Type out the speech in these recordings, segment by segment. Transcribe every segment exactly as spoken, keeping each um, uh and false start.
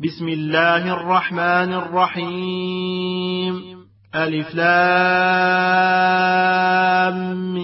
بسم الله الرحمن الرحيم. ألف لام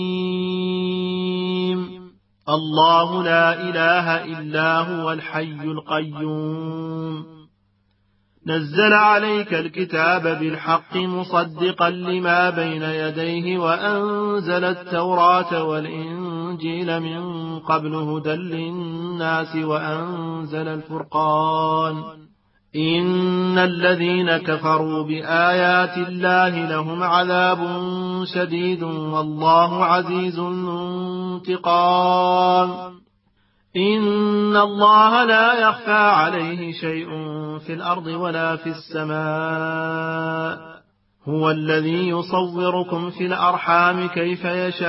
ميم. الله لا إله إلا هو الحي القيوم. نزل عليك الكتاب بالحق مصدقا لما بين يديه وأنزل التوراة والإنجيل من قبل هدى للناس وأنزل الفرقان. إن الذين كفروا بآيات الله لهم عذاب شديد والله عزيز ذو انتقام. إن الله لا يخفى عليه شيء في الأرض ولا في السماء. هو الذي يصوركم في الأرحام كيف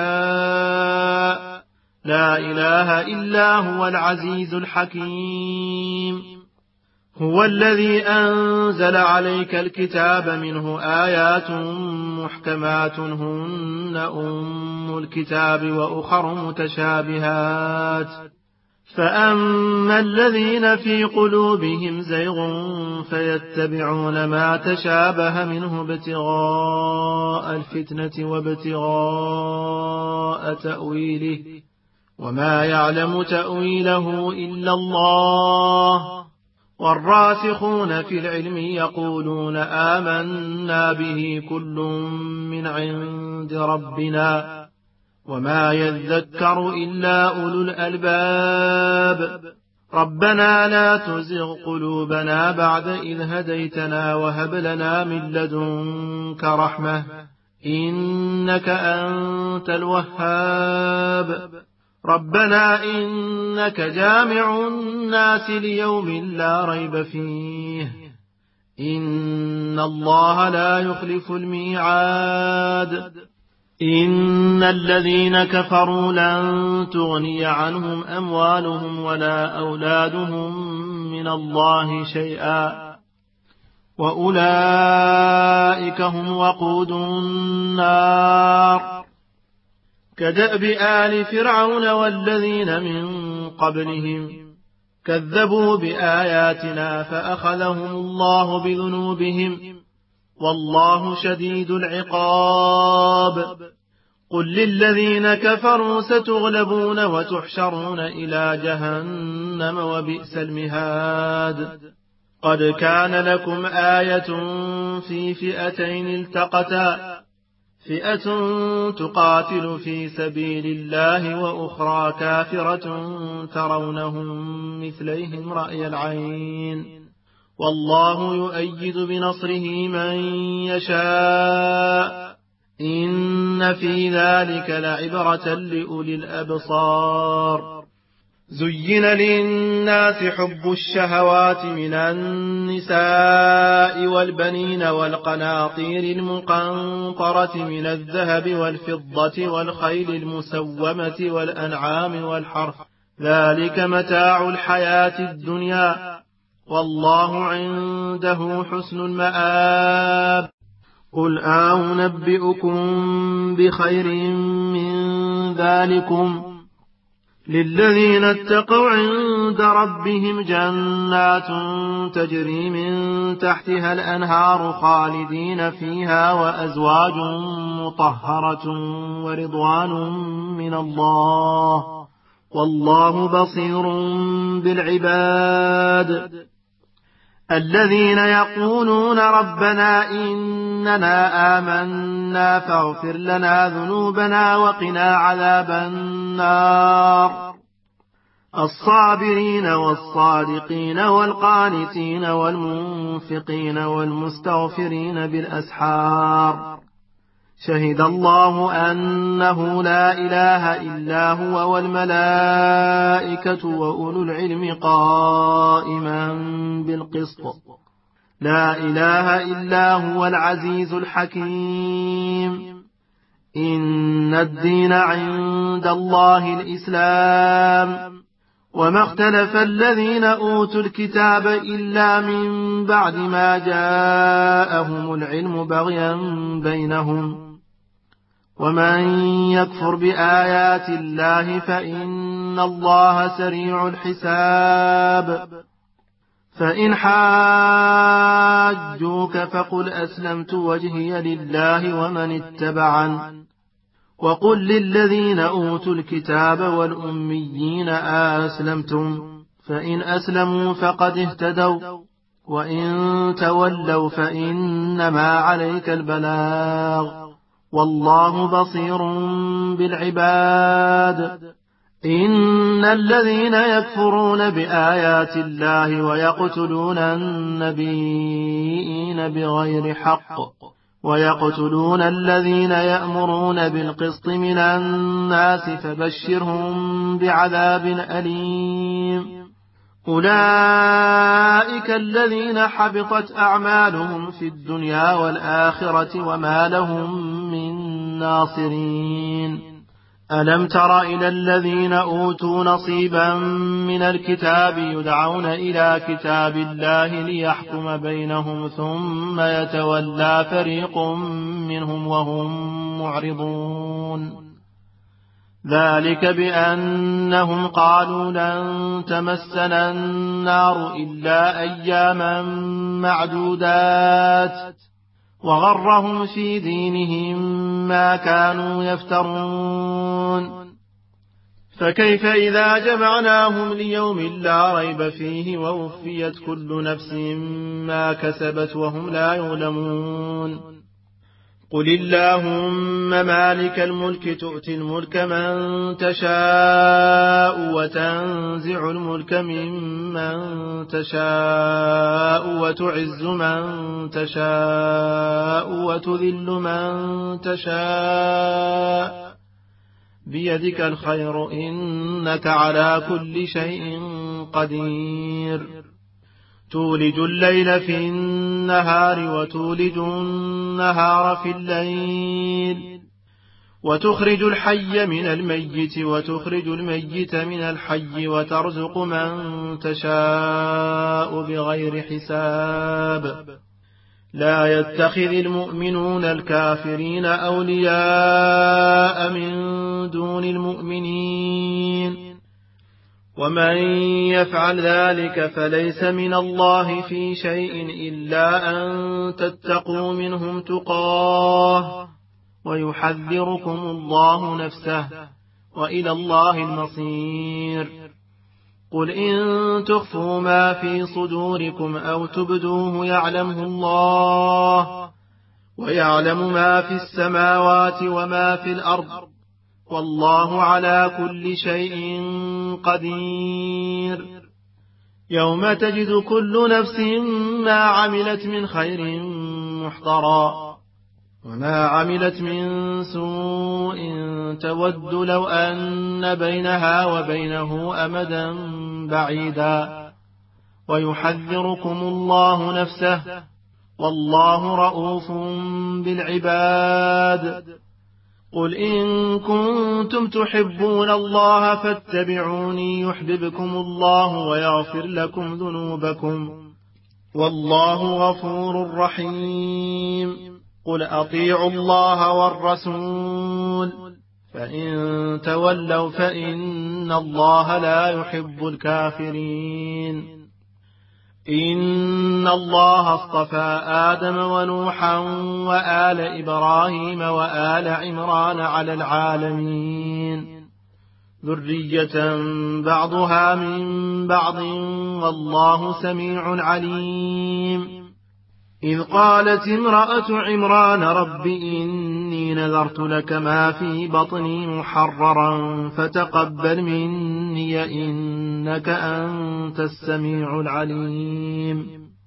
يشاء. لا إله إلا هو العزيز الحكيم. هو الذي أنزل عليك الكتاب منه آيات محكمات هن أم الكتاب وأخر متشابهات. فأما الذين في قلوبهم زيغ فيتبعون ما تشابه منه ابتغاء الفتنة وابتغاء تأويله وما يعلم تأويله إلا الله. والراسخون في العلم يقولون آمنا به كل من عند ربنا وما يذكر إلا أولو الألباب. ربنا لا تزغ قلوبنا بعد إذ هديتنا وهب لنا من لدنك رحمة إنك أنت الوهاب. ربنا إنك جامع الناس ليوم لا ريب فيه إن الله لا يخلف الميعاد. إن الذين كفروا لن تغني عنهم أموالهم ولا أولادهم من الله شيئا وأولئك هم وقود النار. كدأب آل فرعون والذين من قبلهم كذبوا بآياتنا فأخذهم الله بذنوبهم والله شديد العقاب. قل للذين كفروا ستغلبون وتحشرون إلى جهنم وبئس المهاد. قد كان لكم آية في فئتين التقتا فئة تقاتل في سبيل الله وأخرى كافرة ترونهم مثليهم رأي العين والله يؤيد بنصره من يشاء. إن في ذلك لعبرة لأولي الأبصار. زين للناس حب الشهوات من النساء والبنين والقناطير المقنطرة من الذهب والفضة والخيل المسومة والأنعام والحرث ذلك متاع الحياة الدنيا والله عنده حسن المآب. قل أنبئكم بخير من ذلكم للذين اتقوا عند ربهم جنات تجري من تحتها الأنهار خالدين فيها وأزواج مطهرة ورضوان من الله والله بصير بالعباد. الذين يقولون ربنا إننا آمنا فاغفر لنا ذنوبنا وقنا عذاب النار. الصابرين والصادقين والقانتين والمنفقين والمستغفرين بالأسحار. شهد الله أنه لا إله إلا هو والملائكة وأولو العلم قائما بالقسط. لا إله إلا هو العزيز الحكيم. إن الدين عند الله الإسلام وما اختلف الذين أوتوا الكتاب إلا من بعد ما جاءهم العلم بغيا بينهم. ومن يكفر بآيات الله فإن الله سريع الحساب. فإن حاجوك فقل أسلمت وجهي لله ومن اتبعن وقل للذين أوتوا الكتاب والأميين أسلمتم فإن أسلموا فقد اهتدوا وإن تولوا فإنما عليك البلاغ والله بصير بالعباد. إن الذين يكفرون بآيات الله ويقتلون النبيين بغير حق ويقتلون الذين يأمرون بالقسط من الناس فبشرهم بعذاب أليم. أولئك الذين حبطت أعمالهم في الدنيا والآخرة وما لهم من ناصرين. ألم تر إلى الذين أوتوا نصيبا من الكتاب يدعون إلى كتاب الله ليحكم بينهم ثم يتولى فريق منهم وهم معرضون. ذلك بأنهم قالوا لن تمسنا النار إلا أياما معدودات وغرهم في دينهم ما كانوا يفترون. فكيف إذا جمعناهم ليوم لا ريب فيه ووفيت كل نفس ما كسبت وهم لا يظلمون. قل اللهم مالك الملك تؤتي الملك من تشاء وتنزع الملك ممن تشاء وتعز من تشاء وتذل من تشاء بيدك الخير إنك على كل شيء قدير. تولج الليل في النهار وتولج النهار في الليل وتخرج الحي من الميت وتخرج الميت من الحي وترزق من تشاء بغير حساب. لا يتخذ المؤمنون الكافرين أولياء من دون المؤمنين ومن يفعل ذلك فليس من الله في شيء إلا أن تتقوا منهم تقاه ويحذركم الله نفسه وإلى الله المصير. قل إن تخفوا ما في صدوركم أو تبدوه يعلمه الله ويعلم ما في السماوات وما في الأرض والله على كل شيء قدير. يوم تجد كل نفس ما عملت من خير محضرا وما عملت من سوء تود لو أن بينها وبينه أمدا بعيدا ويحذركم الله نفسه والله رؤوف بالعباد. قل إن كنتم تحبون الله فاتبعوني يحببكم الله ويغفر لكم ذنوبكم والله غفور رحيم. قل أطيعوا الله والرسول فإن تولوا فإن الله لا يحب الكافرين. إن الله اصطفى آدم ونوحا وآل إبراهيم وآل عمران على العالمين ذرية بعضها من بعض والله سميع عليم. إذ قالت امرأة عمران رب إني نذرت لك ما في بطني محررا فتقبل مني إنك أنت السميع العليم.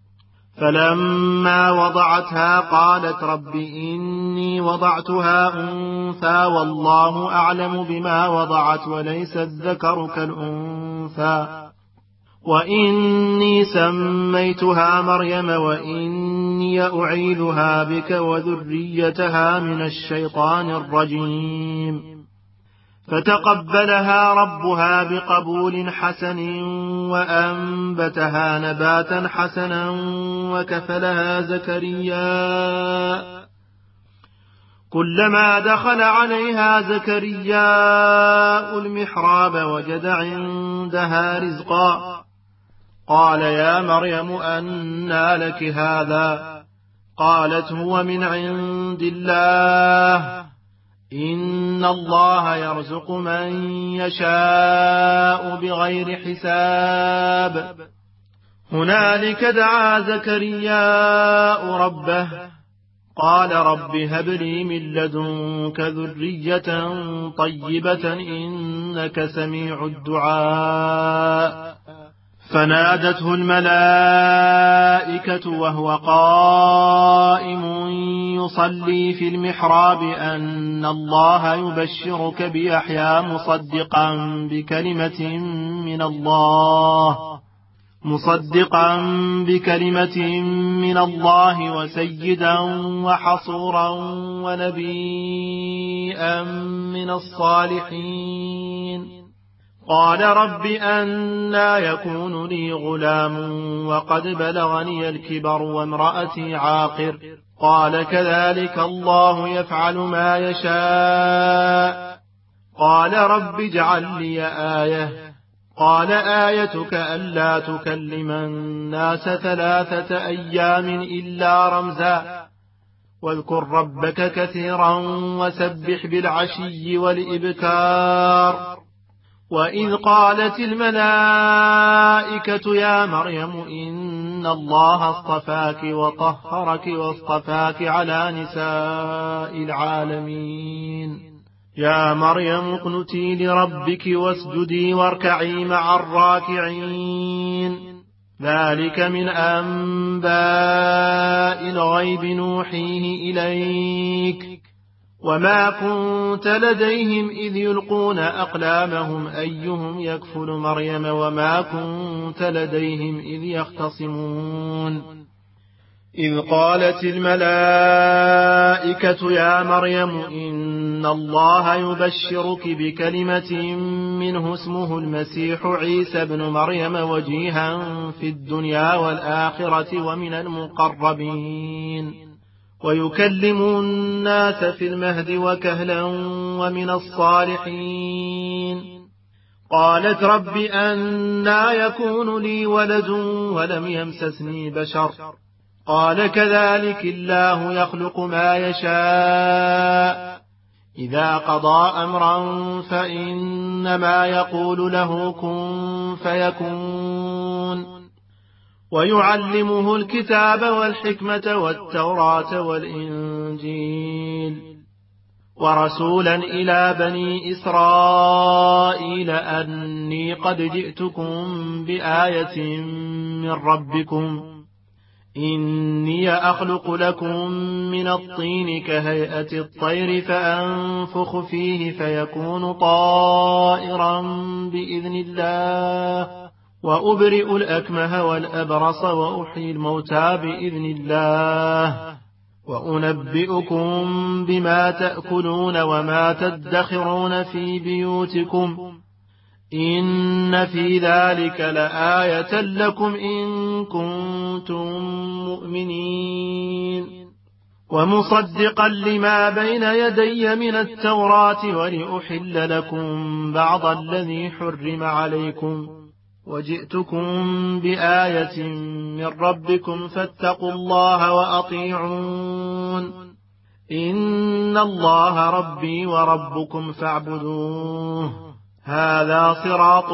فلما وضعتها قالت رب إني وضعتها أنثى والله أعلم بما وضعت وليس الذكر كالأنثى وإني سميتها مريم وإني أعيذها بك وذريتها من الشيطان الرجيم. فتقبلها ربها بقبول حسن وأنبتها نباتا حسنا وكفلها زكريا. كلما دخل عليها زكريا المحراب وجد عندها رزقا قال يا مريم أنى لك هذا؟ قالت هو من عند الله، إن الله يرزق من يشاء بغير حساب. هنالك دعا زكرياء ربه قال رب هب لي من لدنك ذرية طيبة إنك سميع الدعاء. فنادته الملائكة وهو قائم يصلي في المحراب أن الله يبشرك بيحيى مصدقا بكلمة من الله مصدقا بكلمة من الله وسيدا وحصورا ونبيا من الصالحين. قال رب أنى يكون لي غلام وقد بلغني الكبر وامرأتي عاقر؟ قال كذلك الله يفعل ما يشاء. قال رب اجعل لي آية. قال آيتك ألا تكلم الناس ثلاثة أيام إلا رمزا واذكر ربك كثيرا وسبح بالعشي والإبكار. وإذ قالت الملائكة يا مريم إن الله اصطفاك وطهرك واصطفاك على نساء العالمين. يا مريم اقنتي لربك واسجدي واركعي مع الراكعين. ذلك من أنباء الغيب نوحيه إليك وما كنت لديهم إذ يلقون أقلامهم أيهم يكفل مريم وما كنت لديهم إذ يختصمون. إذ قالت الملائكة يا مريم إن الله يبشرك بكلمة منه اسمه المسيح عيسى بن مريم وجيها في الدنيا والآخرة ومن المقربين ويكلم الناس في المهد وكهلا ومن الصالحين. قالت رب أنى يكون لي ولد ولم يمسسني بشر؟ قال كذلك الله يخلق ما يشاء إذا قضى أمرا فإنما يقول له كن فيكون. ويعلمه الكتاب والحكمة والتوراة والإنجيل ورسولا إلى بني إسرائيل أني قد جئتكم بآية من ربكم إني أخلق لكم من الطين كهيئة الطير فأنفخ فيه فيكون طائرا بإذن الله وأبرئ الأكمه والأبرص وأحيي الموتى بإذن الله وأنبئكم بما تأكلون وما تدخرون في بيوتكم إن في ذلك لآية لكم إن كنتم مؤمنين. ومصدقا لما بين يدي من التوراة ولأحل لكم بعض الذي حرم عليكم وجئتكم بآية من ربكم فاتقوا الله وأطيعون إن الله ربي وربكم فاعبدوه هذا صراط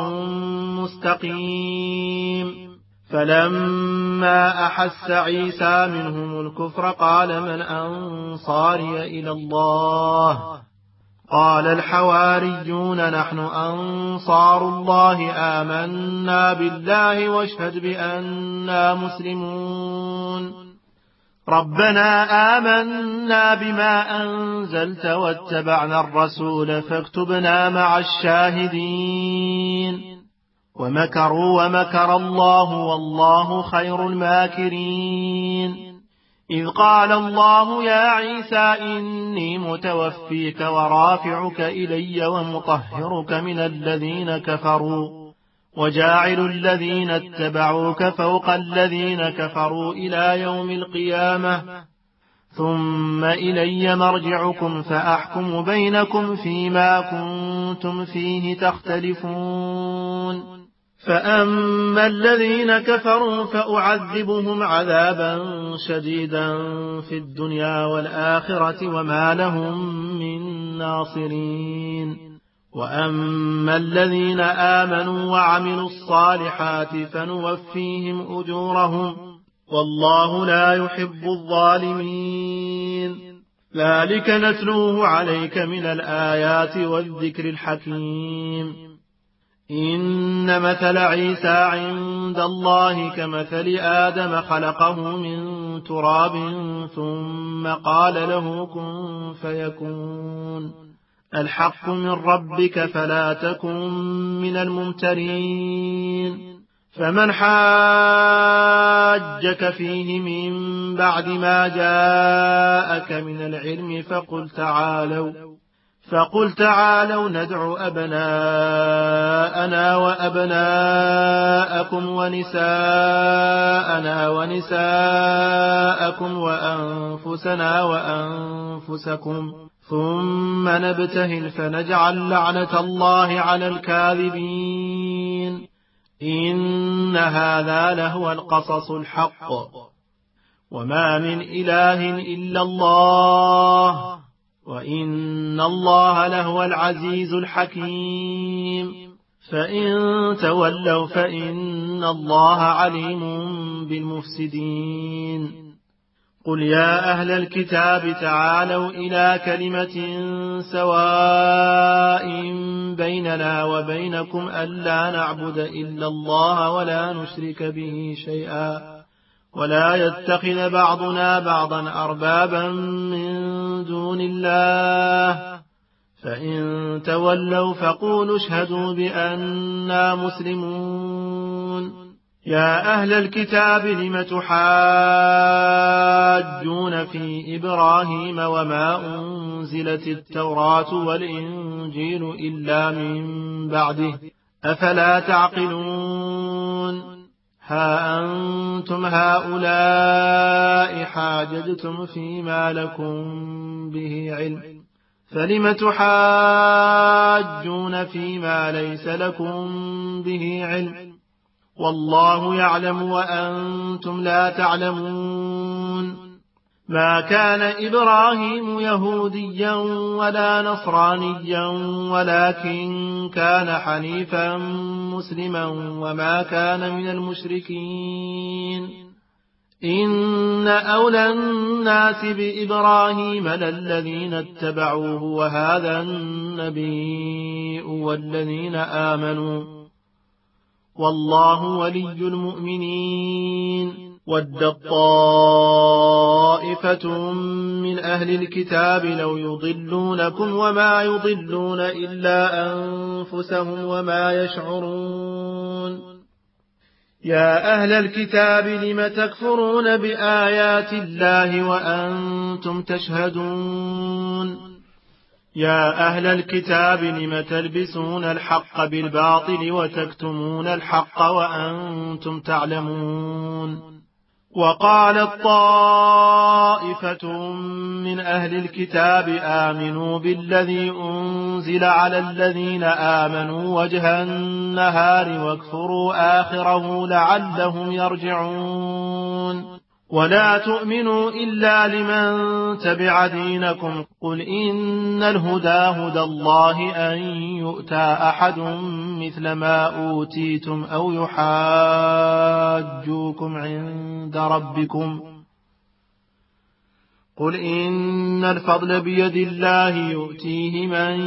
مستقيم. فلما أحس عيسى منهم الكفر قال من أنصاري إلى الله؟ قال الحواريون نحن أنصار الله آمنا بالله واشهد بأننا مسلمون. ربنا آمنا بما أنزلت واتبعنا الرسول فاكتبنا مع الشاهدين. ومكروا ومكر الله والله خير الماكرين. إذ قال الله يا عيسى إني متوفيك ورافعك إلي ومطهرك من الذين كفروا وجاعل الذين اتبعوك فوق الذين كفروا إلى يوم القيامة ثم إلي مرجعكم فأحكم بينكم فيما كنتم فيه تختلفون. فأما الذين كفروا فأعذبهم عذابا شديدا في الدنيا والآخرة وما لهم من ناصرين وأما الذين آمنوا وعملوا الصالحات فنوفيهم أجورهم والله لا يحب الظالمين ذلك نتلوه عليك من الآيات والذكر الحكيم إن مثل عيسى عند الله كمثل آدم خلقه من تراب ثم قال له كن فيكون الحق من ربك فلا تكن من الممترين فمن حاجك فيه من بعد ما جاءك من العلم فقل تعالوا فقل تعالوا ندع أبناءنا وأبناءكم ونساءنا ونساءكم وأنفسنا وأنفسكم ثم نبتهل فنجعل لعنة الله على الكاذبين إن هذا لهو القصص الحق وما من إله إلا الله وإن الله لهو العزيز الحكيم فإن تولوا فإن الله عليم بالمفسدين قل يا أهل الكتاب تعالوا إلى كلمة سواء بيننا وبينكم ألا نعبد إلا الله ولا نشرك به شيئا ولا يتخذ بعضنا بعضا أربابا من دون الله فإن تولوا فقولوا اشهدوا بأننا مسلمون يا أهل الكتاب لم تحاجون في إبراهيم وما أنزلت التوراة والإنجيل إلا من بعده أفلا تعقلون ها أنتم هؤلاء حاججتم فيما لكم به علم فلم تحاجون فيما ليس لكم به علم والله يعلم وأنتم لا تعلمون ما كان إبراهيم يهوديا ولا نصرانيا ولكن كان حنيفا مسلما وما كان من المشركين إن أولى الناس بإبراهيم للذين اتبعوه وهذا النبي والذين آمنوا والله ولي المؤمنين ود طائفة من أهل الكتاب لو يضلونكم وما يضلون إلا أنفسهم وما يشعرون يا أهل الكتاب لم تكفرون بآيات الله وأنتم تشهدون يا أهل الكتاب لم تلبسون الحق بالباطل وتكتمون الحق وأنتم تعلمون وقالت طائفة من أهل الكتاب آمنوا بالذي أنزل على الذين آمنوا وجه النهار واكفروا آخره لعلهم يرجعون ولا تؤمنوا إلا لمن تبع دينكم قل إن الهدى هدى الله أن يؤتى أحد مثل ما أوتيتم أو يحاجوكم عند ربكم قل إن الفضل بيد الله يؤتيه من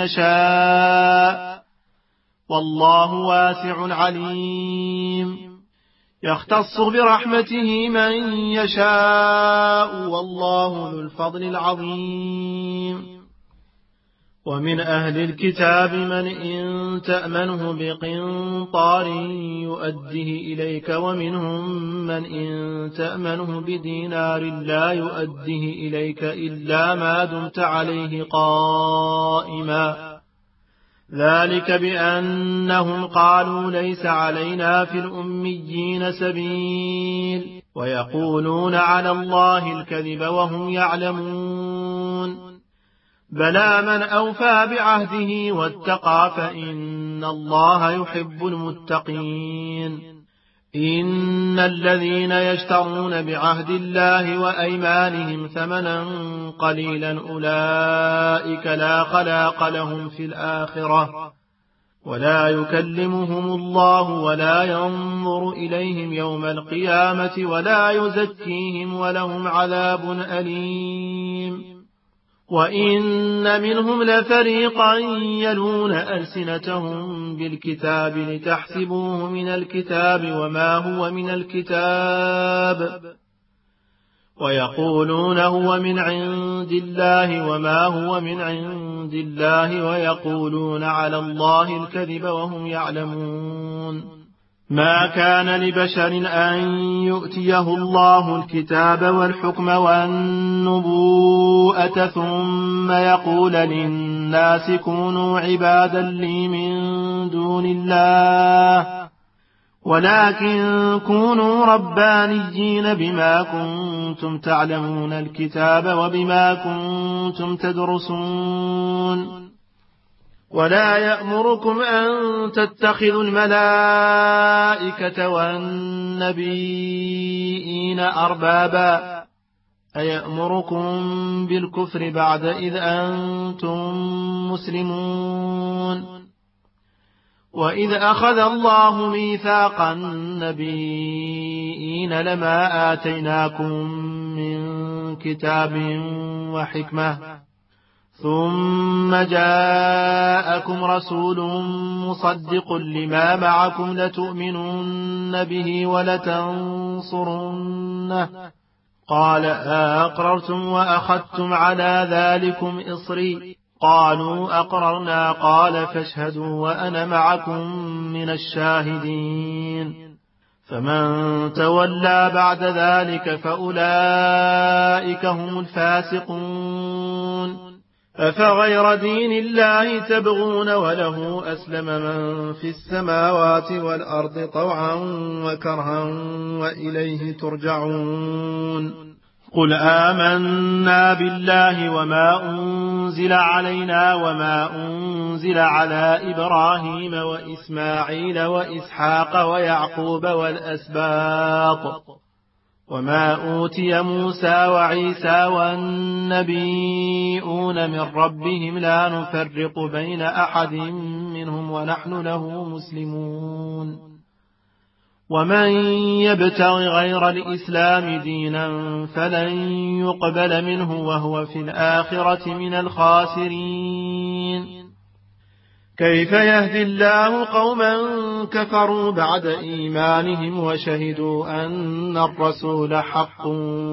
يشاء والله واسع عليم يختص برحمته من يشاء والله ذو الفضل العظيم ومن أهل الكتاب من إن تأمنه بقنطار يؤديه إليك ومنهم من إن تأمنه بدينار لا يؤديه إليك إلا ما دمت عليه قائما ذلك بأنهم قالوا ليس علينا في الأميين سبيل ويقولون على الله الكذب وهم يعلمون بلى من أوفى بعهده واتقى فإن إن الله يحب المتقين. إن الذين يشترون بعهد الله وأيمانهم ثمنا قليلا أولئك لا خلاق لهم في الآخرة ولا يكلمهم الله ولا ينظر إليهم يوم القيامة ولا يزكيهم ولهم عذاب أليم. وإن منهم لفريقا يلون ألسنتهم بالكتاب لتحسبوه من الكتاب وما هو من الكتاب ويقولون هو من عند الله وما هو من عند الله ويقولون على الله الكذب وهم يعلمون. ما كان لبشر أن يؤتيه الله الكتاب والحكم والنبوءة ثم يقول للناس كونوا عبادا لي من دون الله ولكن كونوا ربانيين بما كنتم تعلمون الكتاب وبما كنتم تدرسون. ولا يأمركم أن تتخذوا الملائكة والنبيين أربابا أيأمركم بالكفر بعد إذ أنتم مسلمون. وإذ أخذ الله ميثاق النبيين لما آتيناكم من كتاب وحكمة ثم جاءكم رسول مصدق لما معكم لتؤمنن به ولتنصرنه قال أقررتم وأخذتم على ذلكم إصري قالوا أقررنا قال فاشهدوا وأنا معكم من الشاهدين. فمن تولى بعد ذلك فأولئك هم الفاسقون. أفغير دين الله تبغون وله أسلم من في السماوات والأرض طوعا وكرها وإليه ترجعون. قل آمنا بالله وما أنزل علينا وما أنزل على إبراهيم وإسماعيل وإسحاق ويعقوب والأسباط وما أوتي موسى وعيسى والنبيون من ربهم لا نفرق بين أحد منهم ونحن له مسلمون. ومن يبتغ غير الإسلام دينا فلن يقبل منه وهو في الآخرة من الخاسرين. كيف يهدي الله قوما كفروا بعد إيمانهم وشهدوا أن الرسول حق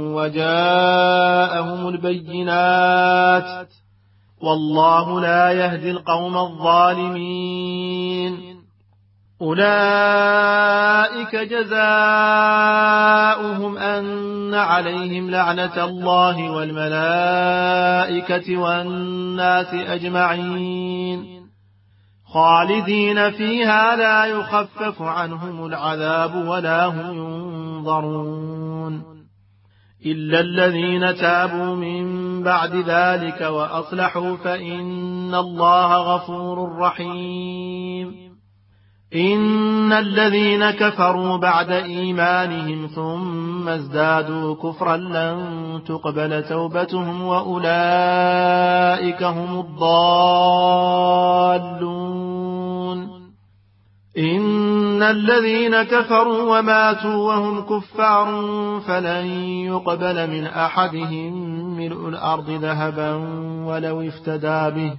وجاءهم البينات والله لا يهدي القوم الظالمين. أولئك جزاؤهم أن عليهم لعنة الله والملائكة والناس أجمعين خالدين فيها لا يخفف عنهم العذاب ولا هم ينظرون إلا الذين تابوا من بعد ذلك وأصلحوا فإن الله غفور رحيم. إن الذين كفروا بعد إيمانهم ثم ازدادوا كفرا لن تقبل توبتهم وأولئك هم الضالون. إن الذين كفروا وماتوا وهم كفار فلن يقبل من أحدهم ملء الأرض ذهبا ولو افتدى به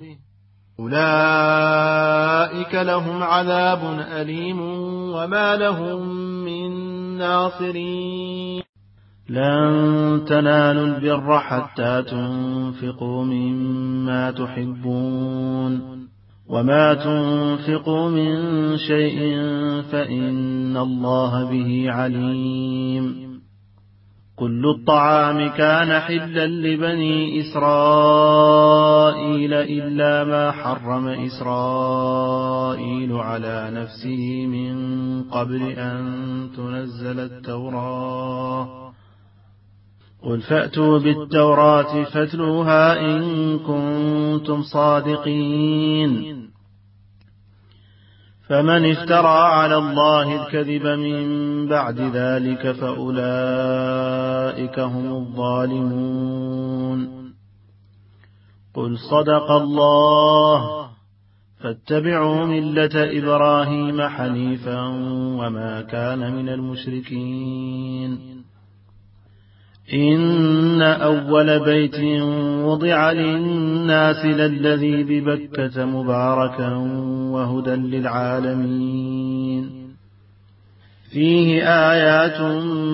أولئك لهم عذاب أليم وما لهم من ناصرين. لن تنالوا البر حتى تنفقوا مما تحبون وما تنفقوا من شيء فإن الله به عليم. كل الطعام كان حلا لبني إسرائيل إلا ما حرم إسرائيل على نفسه من قبل أن تنزل التوراة. قل فأتوا بالتوراة فاتلوها إن كنتم صادقين. فمن افترى على الله الكذب من بعد ذلك فأولئك هم الظالمون. قل صدق الله، فاتبعوا ملة إبراهيم حنيفا وما كان من المشركين. إن أول بيت وضع للناس للذي ببكة مباركا وهدى للعالمين، فيه آيات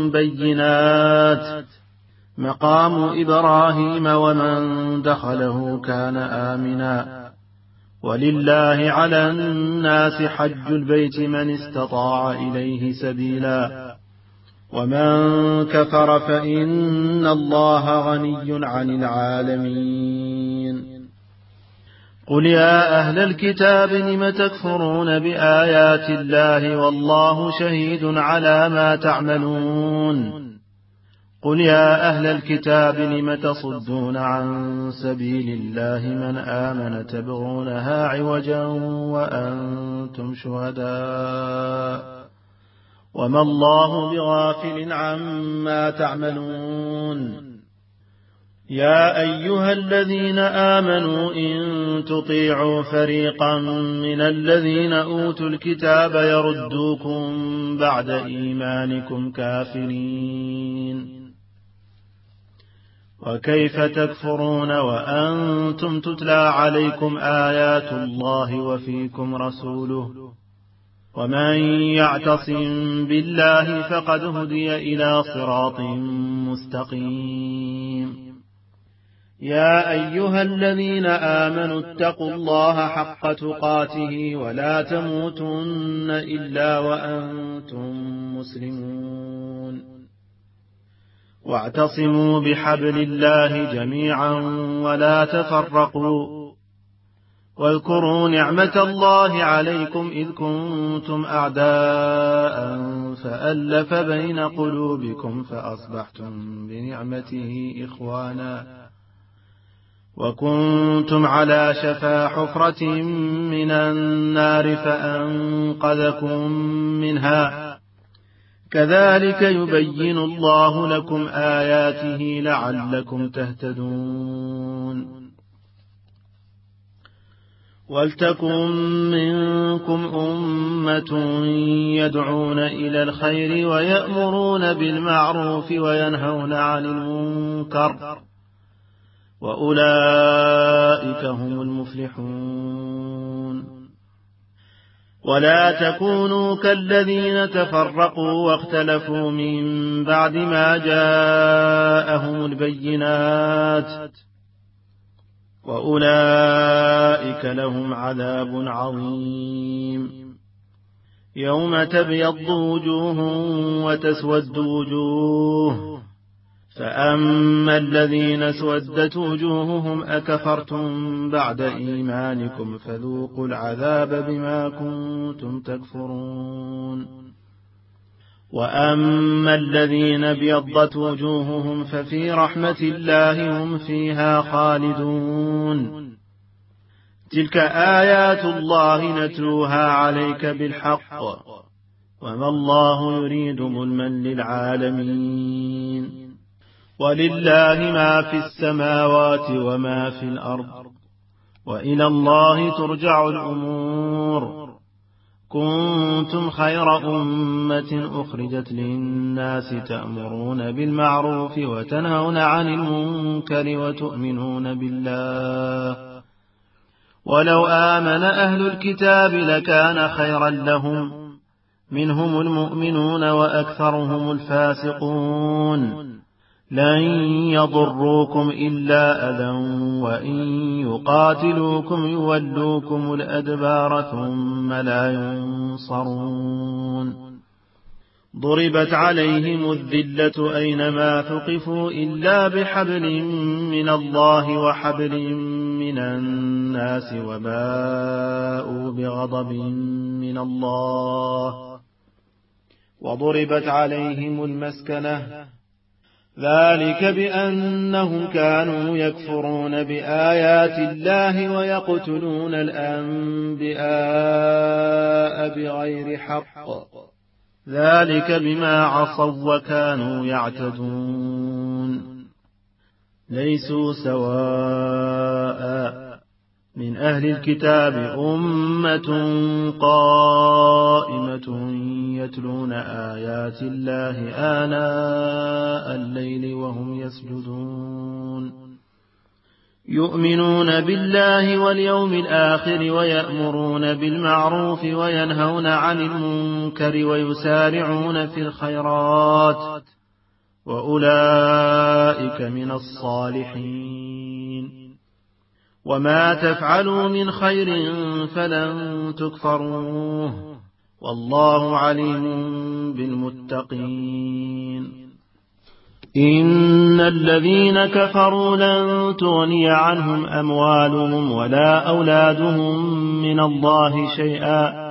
بينات مقام إبراهيم ومن دخله كان آمنا، ولله على الناس حج البيت من استطاع إليه سبيلا، ومن كفر فإن الله غني عن العالمين. قل يا أهل الكتاب لم تكفرون بآيات الله والله شهيد على ما تعملون. قل يا أهل الكتاب لم تصدون عن سبيل الله من آمن تبغونها عوجا وأنتم شهداء وما الله بغافل عما تعملون. يا أيها الذين آمنوا إن تطيعوا فريقا من الذين أوتوا الكتاب يردوكم بعد إيمانكم كافرين، وكيف تكفرون وأنتم تتلى عليكم آيات الله وفيكم رسوله، ومن يعتصم بالله فقد هدي إلى صراط مستقيم. يا أيها الذين آمنوا اتقوا الله حق تقاته ولا تموتن إلا وأنتم مسلمون، واعتصموا بحبل الله جميعا ولا تفرقوا، واذكروا نعمة الله عليكم إذ كنتم أعداء فألف بين قلوبكم فأصبحتم بنعمته إخوانا، وكنتم على شفا حفرة من النار فأنقذكم منها، كذلك يبين الله لكم آياته لعلكم تهتدون. ولتكن منكم أمة يدعون إلى الخير ويأمرون بالمعروف وينهون عن المنكر، وأولئك هم المفلحون. ولا تكونوا كالذين تفرقوا واختلفوا من بعد ما جاءهم البينات، وأولئك لهم عذاب عظيم. يوم تبيض وجوه وتسود وجوه، فأما الذين اسودت وجوههم أكفرتم بعد إيمانكم فذوقوا العذاب بما كنتم تكفرون. وأما الذين ابيضت وجوههم ففي رحمة الله هم فيها خالدون. تلك آيات الله نتلوها عليك بالحق، وما الله يريد ظلما للعالمين. ولله ما في السماوات وما في الأرض، وإلى الله ترجع الأمور. كنتم خير أمة أخرجت للناس تأمرون بالمعروف وتنهون عن المنكر وتؤمنون بالله، ولو آمن أهل الكتاب لكان خيرا لهم، منهم المؤمنون وأكثرهم الفاسقون. لن يضروكم إلا أذى وإن يقاتلوكم يولوكم الأدبار ثم لا ينصرون. ضربت عليهم الذلة أينما ثقفوا إلا بحبل من الله وحبل من الناس وباءوا بغضب من الله. وضربت عليهم المسكنة ذلك بأنهم كانوا يكفرون بآيات الله ويقتلون الأنبياء بغير حق، ذلك بما عصوا وكانوا يعتدون. ليسوا سواء من أهل الكتاب أمة قائمة يتلون آيات الله آناء الليل وهم يسجدون، يؤمنون بالله واليوم الآخر ويأمرون بالمعروف وينهون عن المنكر ويسارعون في الخيرات، وأولئك من الصالحين. وما تفعلوا من خير فلن تكفروه، والله عليم بالمتقين. إن الذين كفروا لن تغني عنهم أموالهم ولا أولادهم من الله شيئا،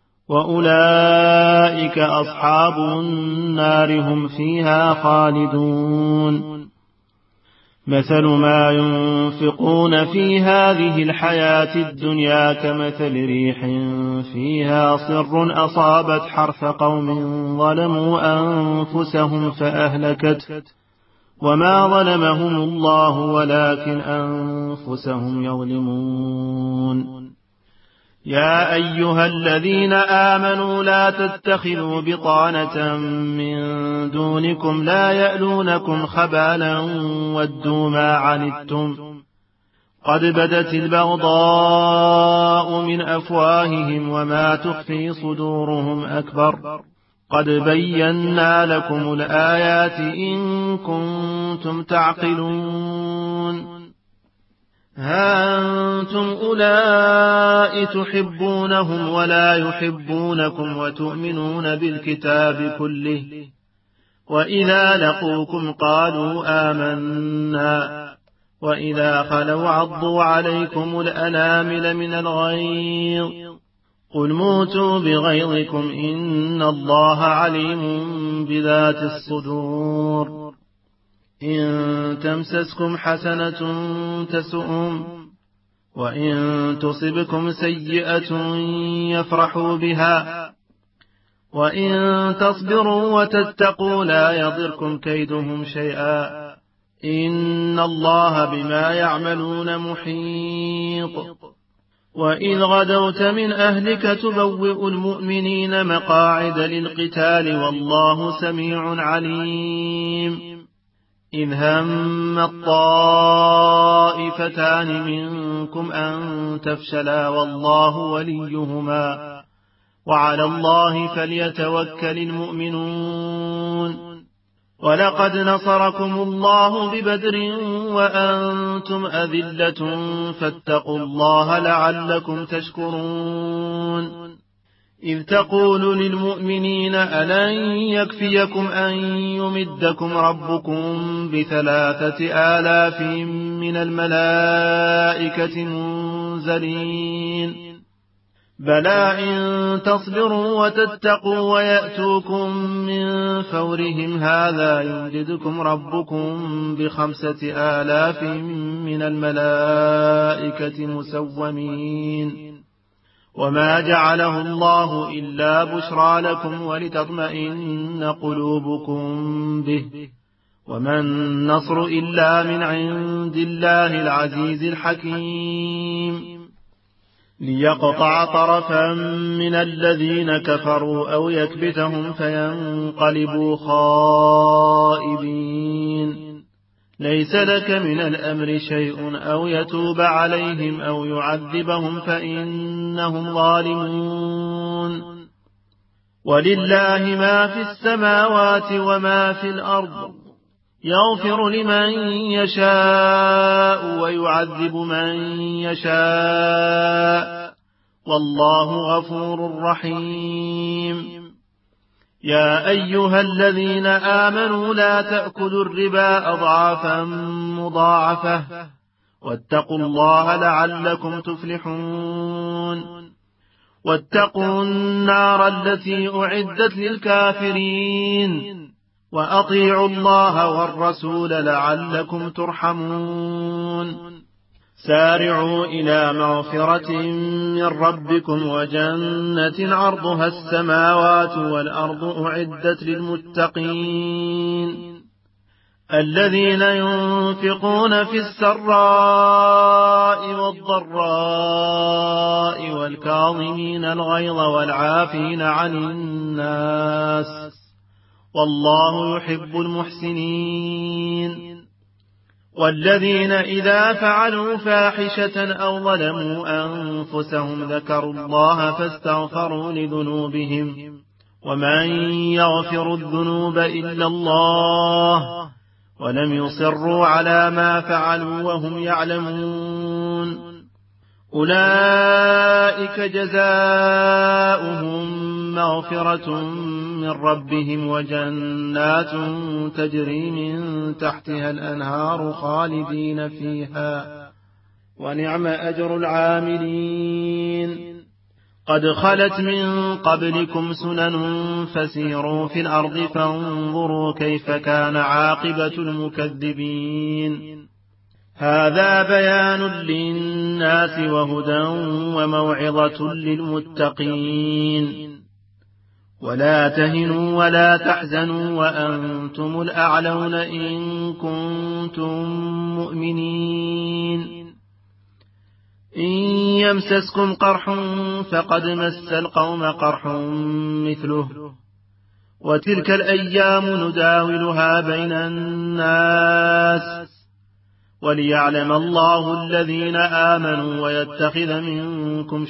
وأولئك أصحاب النار هم فيها خالدون. مثل ما ينفقون في هذه الحياة الدنيا كمثل ريح فيها صر أصابت حرث قوم ظلموا أنفسهم فأهلكت، وما ظلمهم الله ولكن أنفسهم يظلمون. يا أيها الذين آمنوا لا تتخذوا بطانة من دونكم لا يألونكم خبالا ودوا ما عنتم قد بدت البغضاء من أفواههم وما تخفي صدورهم أكبر، قد بينا لكم الآيات إن كنتم تعقلون. ها أنتم أولئك تحبونهم ولا يحبونكم وتؤمنون بالكتاب كله، وإذا لقوكم قالوا آمنا، وإذا خلوا عضوا عليكم الأنامل من الغيظ، قل موتوا بغيظكم إن الله عليم بذات الصدور. إن تمسسكم حسنة تسؤهم، وإن تصبكم سيئة يفرحوا بها، وإن تصبروا وتتقوا لا يضركم كيدهم شيئا، إن الله بما يعملون محيط. وإذ غدوت من أهلك تبوئ المؤمنين مقاعد للقتال والله سميع عليم. إذ هم الطائفتان منكم أن تفشلا والله وليهما وعلى الله فليتوكل المؤمنون. ولقد نصركم الله ببدر وأنتم أذلة فاتقوا الله لعلكم تشكرون. إذ تقول للمؤمنين ألن يكفيكم أن يمدكم ربكم بثلاثة آلاف من الملائكة منزلين، بلى إن تصبروا وتتقوا ويأتوكم من فورهم هذا يمددكم ربكم بخمسة آلاف من الملائكة مسومين، وما جعله الله إلا بشرى لكم ولتطمئن قلوبكم به، وما النصر إلا من عند الله العزيز الحكيم. ليقطع طرفا من الذين كفروا أو يكبتهم فينقلبوا خائبين. ليس لك من الأمر شيء أو يتوب عليهم أو يعذبهم فإنهم ظالمون. ولله ما في السماوات وما في الأرض، يغفر لمن يشاء ويعذب من يشاء، والله غفور رحيم. يا أيها الذين آمنوا لا تأكلوا الربا أضعافا مضاعفة واتقوا الله لعلكم تفلحون. واتقوا النار التي أعدت للكافرين وأطيعوا الله والرسول لعلكم ترحمون سارعوا إلى مغفرة من ربكم وجنة عرضها السماوات والأرض أعدت للمتقين الذين ينفقون في السراء والضراء والكاظمين الغيظ والعافين عن الناس والله يحب المحسنين والذين إذا فعلوا فاحشة أو ظلموا أنفسهم ذكروا الله فاستغفروا لذنوبهم ومن يغفر الذنوب إلا الله ولم يصروا على ما فعلوا وهم يعلمون أولئك جزاؤهم مغفرة من ربهم وجنات تجري من تحتها الأنهار خالدين فيها ونعم أجر العاملين قد خلت من قبلكم سنن فسيروا في الأرض فانظروا كيف كان عاقبة المكذبين هذا بيان للناس وهدى وموعظة للمتقين ولا تهنوا ولا تحزنوا وأنتم الأعلون إن كنتم مؤمنين إن يمسسكم قرح فقد مس القوم قرح مثله وتلك الأيام نداولها بين الناس وليعلم الله الذين آمنوا ويتخذ منكم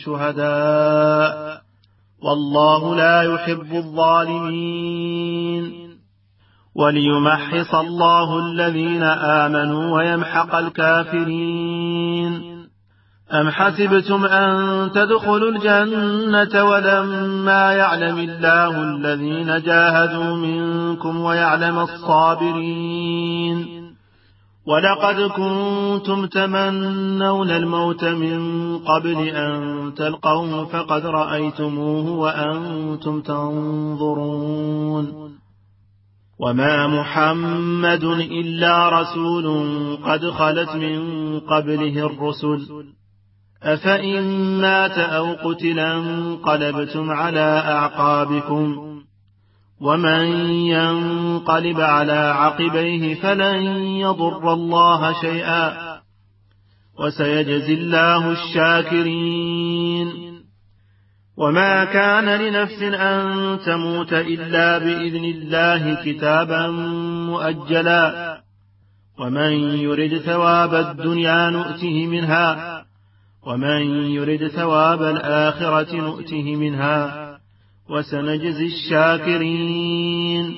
شهداء والله لا يحب الظالمين وليمحص الله الذين آمنوا ويمحق الكافرين أم حسبتم أن تدخلوا الجنة ولما يعلم الله الذين جاهدوا منكم ويعلم الصابرين ولقد كنتم تمنون الموت من قبل أن تلقوه فقد رأيتموه وأنتم تنظرون وما محمد إلا رسول قد خلت من قبله الرسل أفإن مات أو قتلا انقلبتم على أعقابكم ومن ينقلب على عقبيه فلن يضر الله شيئا وسيجزي الله الشاكرين وما كان لنفس أن تموت إلا بإذن الله كتابا مؤجلا ومن يرد ثواب الدنيا نؤته منها ومن يرد ثواب الآخرة نؤته منها وسنجزي الشاكرين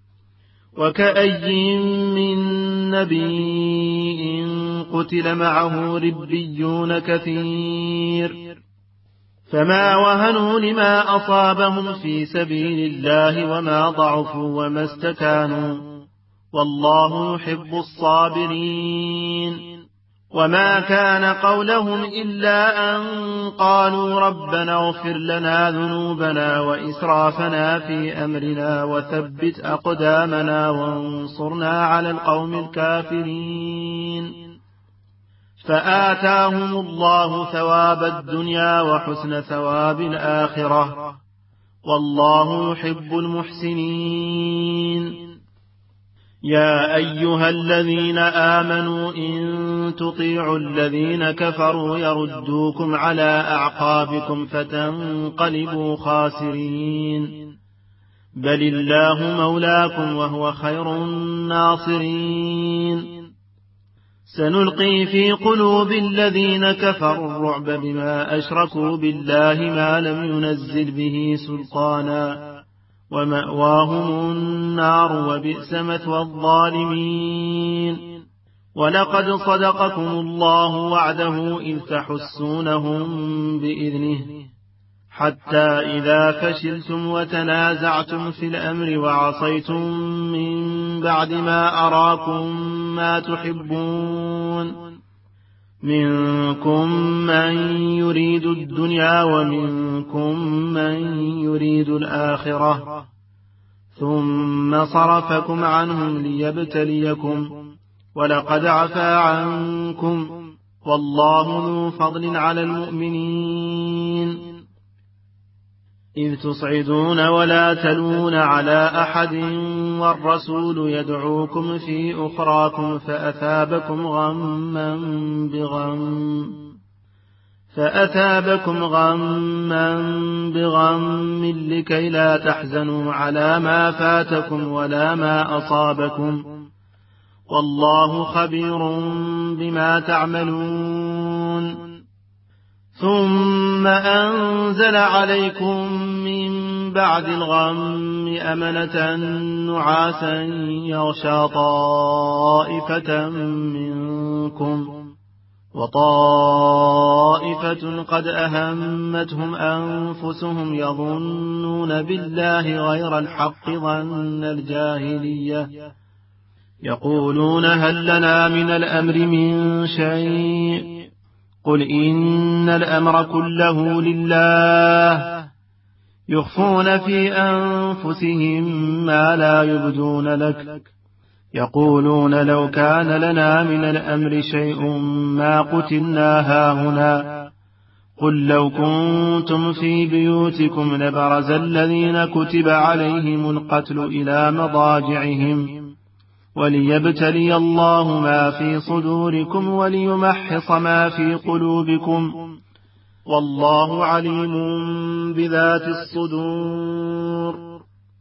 وكأي من نبي قتل معه ربيون كثير فما وهنوا لما أصابهم في سبيل الله وما ضعفوا وما استكانوا والله يحب الصابرين وما كان قولهم إلا أن قالوا ربنا اغفر لنا ذنوبنا وإسرافنا في أمرنا وثبت أقدامنا وانصرنا على القوم الكافرين فآتاهم الله ثواب الدنيا وحسن ثواب الآخرة والله يحب المحسنين يا أيها الذين آمنوا إن تطيعوا الذين كفروا يردوكم على أعقابكم فتنقلبوا خاسرين بل الله مولاكم وهو خير الناصرين سنلقي في قلوب الذين كفروا الرعب بما أشركوا بالله ما لم ينزل به سلطانا ومأواهم النار وبئس مثوى الظالمين ولقد صدقكم الله وعده إذ تحسونهم بإذنه حتى إذا فشلتم وتنازعتم في الأمر وعصيتم من بعد ما أراكم ما تحبون منكم من يريد الدنيا ومنكم من يريد الآخرة ثم صرفكم عنهم ليبتليكم ولقد عفا عنكم والله ذو فضل على المؤمنين إذ تصعدون ولا تلون على أحد والرسول يدعوكم في أخراكم فأثابكم غما بغم فأثابكم غما بغم لكي لا تحزنوا على ما فاتكم ولا ما أصابكم والله خبير بما تعملون ثم أنزل عليكم من بعد الغم أمنة نعاسا يغشى طائفة منكم وطائفة قد أهمتهم أنفسهم يظنون بالله غير الحق ظن الجاهلية يقولون هل لنا من الأمر من شيء قل إن الأمر كله لله يخفون في أنفسهم ما لا يبدون لك يقولون لو كان لنا من الأمر شيء ما قتلنا هاهنا قل لو كنتم في بيوتكم لبرز الذين كتب عليهم القتل إلى مضاجعهم وليبتلي الله ما في صدوركم وليمحص ما في قلوبكم والله عليم بذات الصدور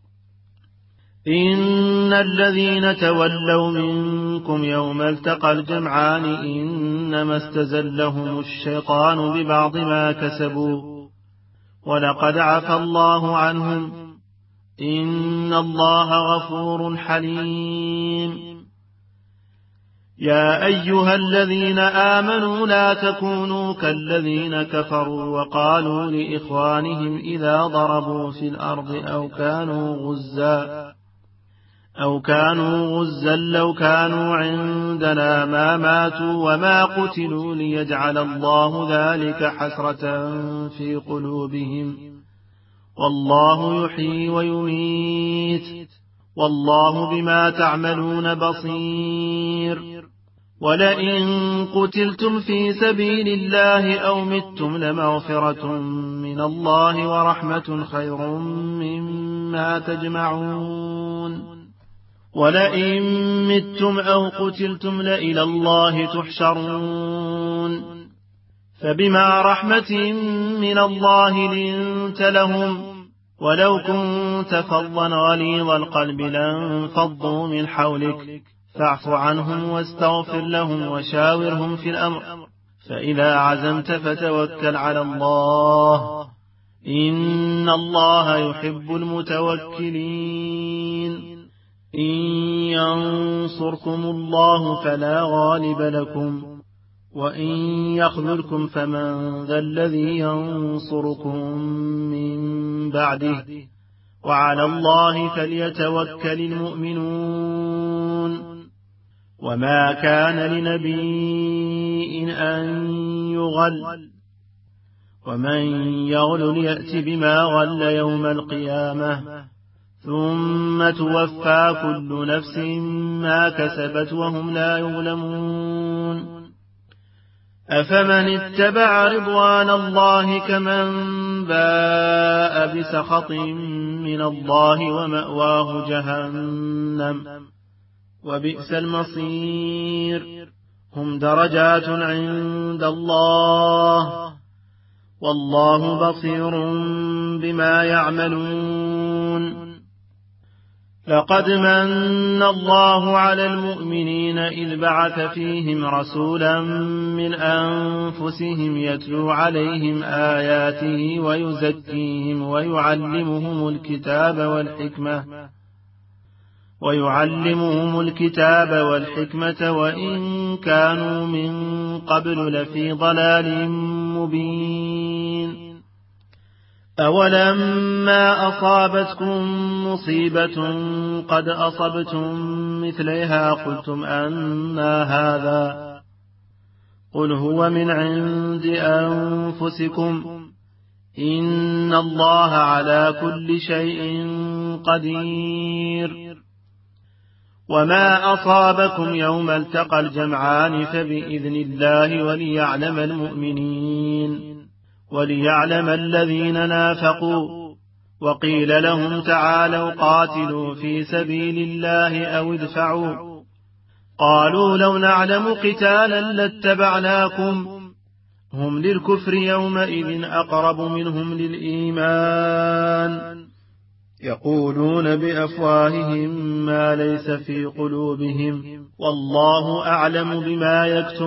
إن الذين تولوا منكم يوم التقى الجمعان إنما استزلهم الشيطان ببعض ما كسبوا ولقد عفى الله عنهم إن الله غفور حليم يا أيها الذين آمنوا لا تكونوا كالذين كفروا وقالوا لإخوانهم إذا ضربوا في الأرض أو كانوا غزا أو كانوا غزا لو كانوا عندنا ما ماتوا وما قتلوا ليجعل الله ذلك حسرة في قلوبهم والله يحيي ويميت والله بما تعملون بصير ولئن قتلتم في سبيل الله أو متم لمغفرة من الله ورحمة خير مما تجمعون ولئن متم أو قتلتم لإلى الله تحشرون فبما رحمة من الله لنت لهم ولو كنت فظا غليظ القلب لانفضوا من حولك فاعف عنهم واستغفر لهم وشاورهم في الأمر فإذا عزمت فتوكل على الله إن الله يحب المتوكلين إن ينصركم الله فلا غالب لكم وإن يخذلكم فمن ذا الذي ينصركم من بعده وعلى الله فليتوكل المؤمنون وما كان لنبي أن يغل ومن يغل ليأت بما غل يوم القيامة ثم توفى كل نفس ما كسبت وهم لا يظلمون أفمن اتبع رضوان الله كمن باء بسخط من الله ومأواه جهنم وبئس المصير هم درجات عند الله والله بصير بما يعملون لقد من الله على المؤمنين إذ بعث فيهم رسولا من أنفسهم يتلو عليهم آياته ويزكيهم ويعلمهم الكتاب والحكمة ويعلمهم الكتاب والحكمة وإن كانوا من قبل لفي ضلال مبين أولما أصابتكم مصيبة قد أصبتم مثلها قلتم أنى هذا قل هو من عند أنفسكم إن الله على كل شيء قدير. وما أصابكم يوم التقى الجمعان فبإذن الله وليعلم المؤمنين وليعلم الذين نافقوا. وقيل لهم تعالوا قاتلوا في سبيل الله أو ادفعوا. قالوا لو نعلم قتالا لاتبعناكم هم للكفر يومئذ أقرب منهم للإيمان يقولون بأفواههم ما ليس في قلوبهم والله أعلم بما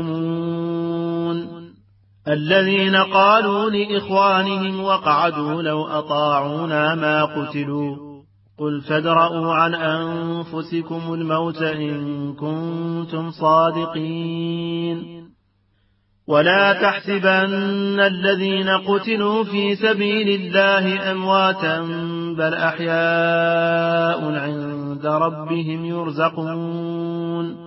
يكتمون. الذين قالوا لإخوانهم وقعدوا لو أطاعونا ما قتلوا قل فادرءوا عن أنفسكم الموت إن كنتم صادقين. ولا تحسبن الذين قتلوا في سبيل الله أمواتا بل أحياء عند ربهم يرزقون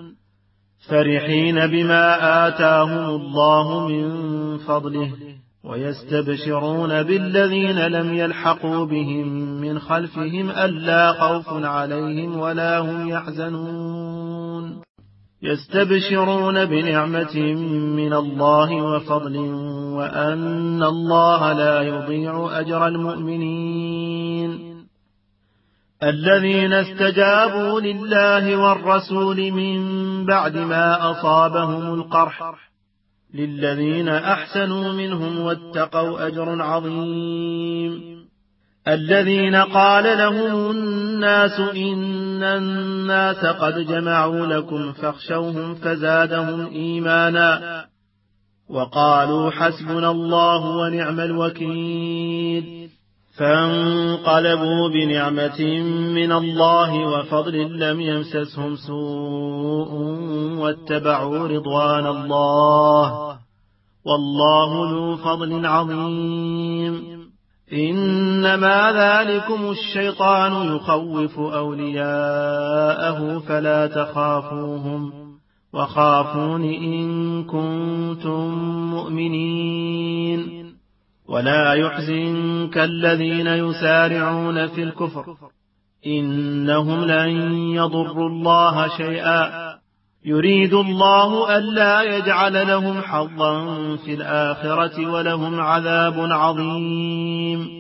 فرحين بما آتاهم الله من فضله ويستبشرون بالذين لم يلحقوا بهم من خلفهم ألا خوف عليهم ولا هم يحزنون يستبشرون بنعمة من الله وفضل وأن الله لا يضيع أجر المؤمنين. الذين استجابوا لله والرسول من بعد ما أصابهم القرح للذين أحسنوا منهم واتقوا أجر عظيم. الذين قال لهم الناس إن الناس قد جمعوا لكم فاخشوهم فزادهم إيمانا وقالوا حسبنا الله ونعم الوكيل فانقلبوا بنعمة من الله وفضل لم يمسسهم سوء واتبعوا رضوان الله والله ذو فضل عظيم. إنما ذلكم الشيطان يخوف أولياءه فلا تخافوهم وخافون إن كنتم مؤمنين. ولا يحزنك الذين يسارعون في الكفر إنهم لن يضروا الله شيئا يريد الله ألا يجعل لهم حظا في الآخرة ولهم عذاب عظيم.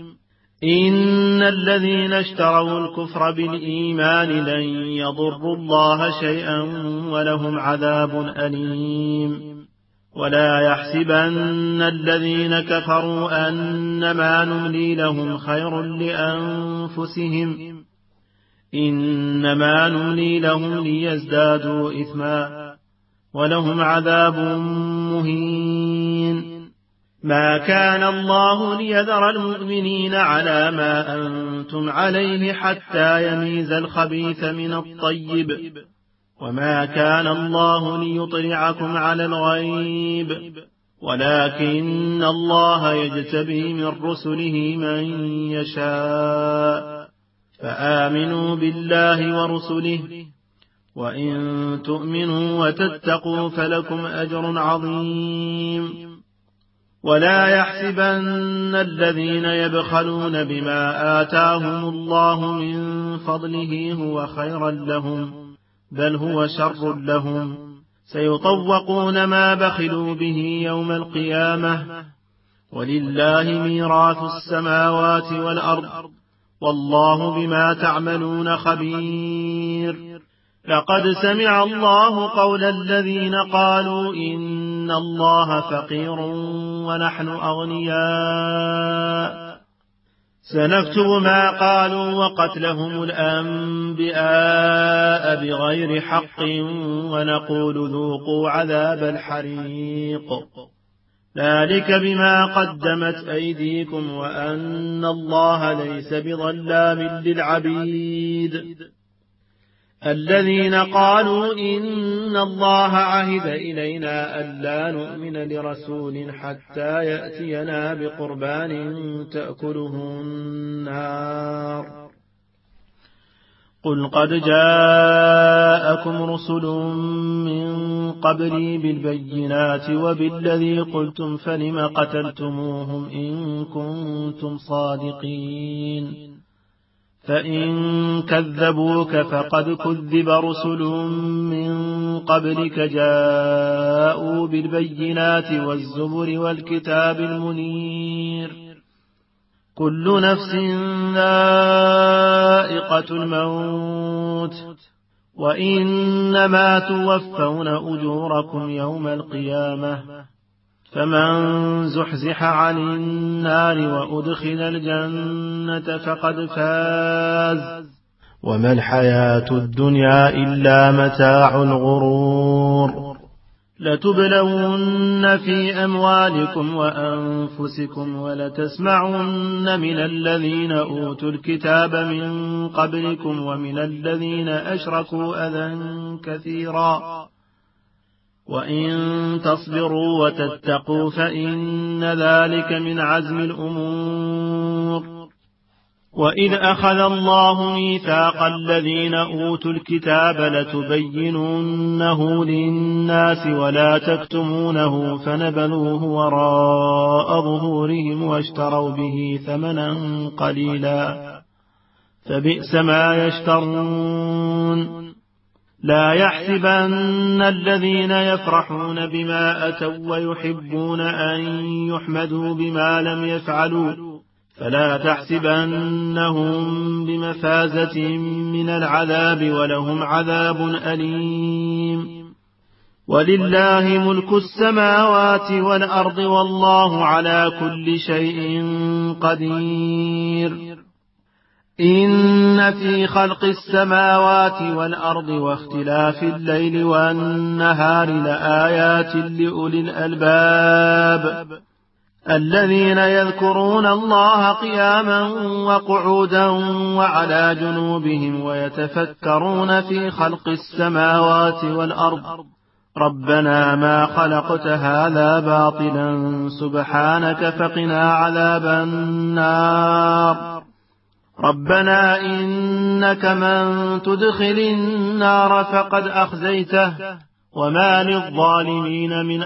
إن الذين اشتروا الكفر بالإيمان لن يضروا الله شيئا ولهم عذاب أليم. ولا يحسبن الذين كفروا أنما نملي لهم خير لأنفسهم إنما نملي لهم ليزدادوا إثما ولهم عذاب مهين. ما كان الله ليذر المؤمنين على ما أنتم عليه حتى يميز الخبيث من الطيب وما كان الله ليطلعكم على الغيب ولكن الله يجتبي من رسله من يشاء فآمنوا بالله ورسله وإن تؤمنوا وتتقوا فلكم أجر عظيم. ولا يحسبن الذين يبخلون بما آتاهم الله من فضله هو خيرا لهم بل هو شر لهم سيطوقون ما بخلوا به يوم القيامة ولله ميراث السماوات والأرض والله بما تعملون خبير. لقد سمع الله قول الذين قالوا إن الله فقير ونحن أغنياء سنكتب ما قالوا وقتلهم الأنبياء بغير حق ونقول ذوقوا عذاب الحريق ذلك بما قدمت أيديكم وأن الله ليس بظلام للعبيد. الذين قالوا إن الله عهد إلينا ألا نؤمن لرسول حتى يأتينا بقربان تأكله النار قل قد جاءكم رسل من قبلي بالبينات وبالذي قلتم فلم قتلتموهم إن كنتم صادقين فإن كذبوك فقد كذب رسل من قبلك جاءوا بالبينات والزبر والكتاب المنير كل نفس ذائقة الموت وإنما توفون أجوركم يوم القيامة فمن زحزح عن النار وأدخل الجنة فقد فاز وما الحياة الدنيا إلا متاع الغرور لتبلون في أموالكم وأنفسكم ولتسمعن من الذين أوتوا الكتاب من قبلكم ومن الذين أشركوا أذى كثيرا وإن تصبروا وتتقوا فإن ذلك من عزم الأمور وإذ أخذ الله ميثاق الذين أوتوا الكتاب لتبيننه للناس ولا تكتمونه فنبذوه وراء ظهورهم واشتروا به ثمنا قليلا فبئس ما يشترون لا يحسبن الذين يفرحون بما أتوا ويحبون أن يحمدوا بما لم يفعلوا فلا تحسبنهم بمفازة من العذاب ولهم عذاب أليم ولله ملك السماوات والأرض والله على كل شيء قدير إن في خلق السماوات والأرض واختلاف الليل والنهار لآيات لأولي الألباب الذين يذكرون الله قياما وقعودا وعلى جنوبهم ويتفكرون في خلق السماوات والأرض ربنا ما خلقت هذا باطلا سبحانك فقنا عذاب النار ربنا إنك من تدخل النار فقد أخزيته وما للظالمين من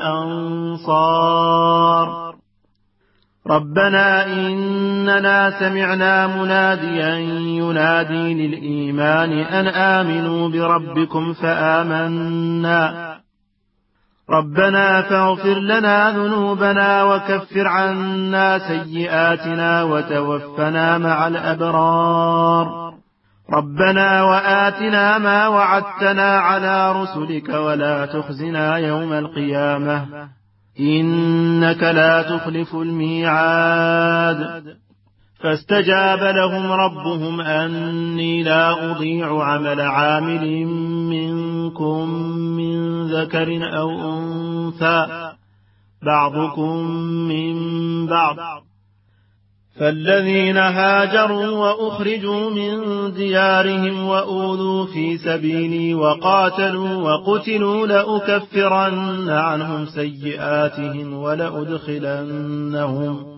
أنصار ربنا إننا سمعنا مناديا ينادي للإيمان أن آمنوا بربكم فآمنا ربنا فاغفر لنا ذنوبنا وكفر عنا سيئاتنا وتوفنا مع الأبرار ربنا وآتنا ما وعدتنا على رسلك ولا تخزنا يوم القيامة إنك لا تخلف الميعاد فاستجاب لهم ربهم أني لا أضيع عمل عامل منكم من ذكر أو أنثى بعضكم من بعض فالذين هاجروا وأخرجوا من ديارهم وأوذوا في سبيلي وقاتلوا وقتلوا لأكفرن عنهم سيئاتهم ولأدخلنهم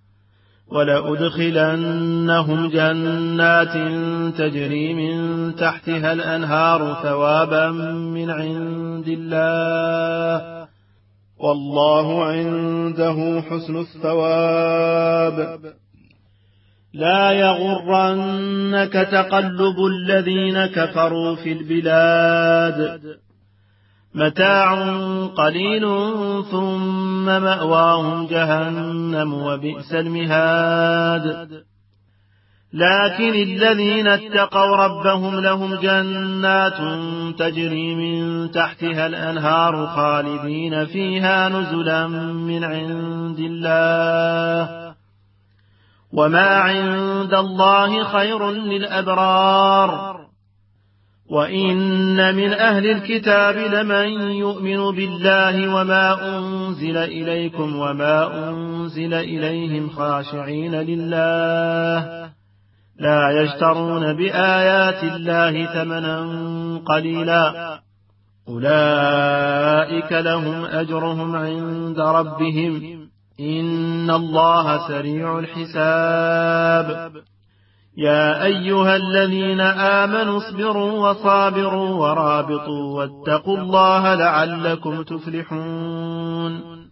ولأدخلنهم جنات تجري من تحتها الأنهار ثوابا من عند الله والله عنده حسن الثواب لا يغرنك تقلب الذين كفروا في البلاد متاع قليل ثم مأواهم جهنم وبئس المهاد لكن الذين اتقوا ربهم لهم جنات تجري من تحتها الأنهار خالدين فيها نزلا من عند الله وما عند الله خير للأبرار وإن من أهل الكتاب لمن يؤمن بالله وما أنزل إليكم وما أنزل إليهم خاشعين لله لا يشترون بآيات الله ثمنا قليلا أولئك لهم أجرهم عند ربهم إن الله سريع الحساب يا أيها الذين آمنوا اصبروا وصابروا ورابطوا واتقوا الله لعلكم تفلحون